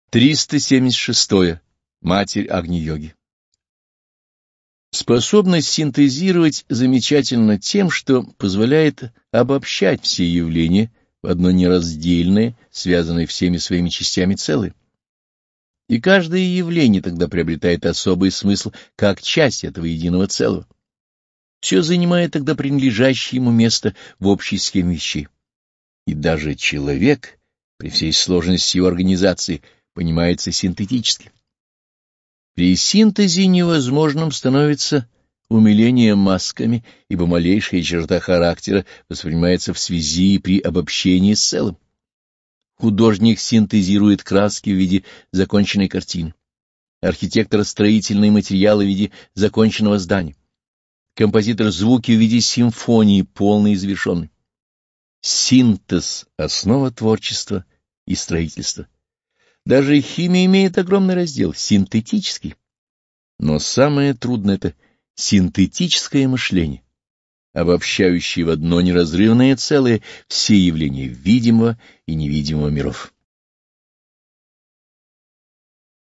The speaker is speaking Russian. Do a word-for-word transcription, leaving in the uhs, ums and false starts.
триста семьдесят шестое. Матерь Агни-йоги. Способность синтезировать замечательна тем, что позволяет обобщать все явления в одно нераздельное, связанное всеми своими частями целое. И каждое явление тогда приобретает особый смысл как часть этого единого целого. Все занимает тогда принадлежащее ему место в общей схеме вещей. И даже человек, при всей сложности его организации, понимается синтетически. При синтезе невозможным становится умиление масками, ибо малейшая черта характера воспринимается в связи и при обобщении с целым. Художник синтезирует краски в виде законченной картины, архитектор — строительные материалы в виде законченного здания, композитор — звуки в виде симфонии, полной и завершенной. Синтез — основа творчества и строительства. Даже химия имеет огромный раздел — синтетический. Но самое трудное — это синтетическое мышление, обобщающее в одно неразрывное целое все явления видимого и невидимого миров.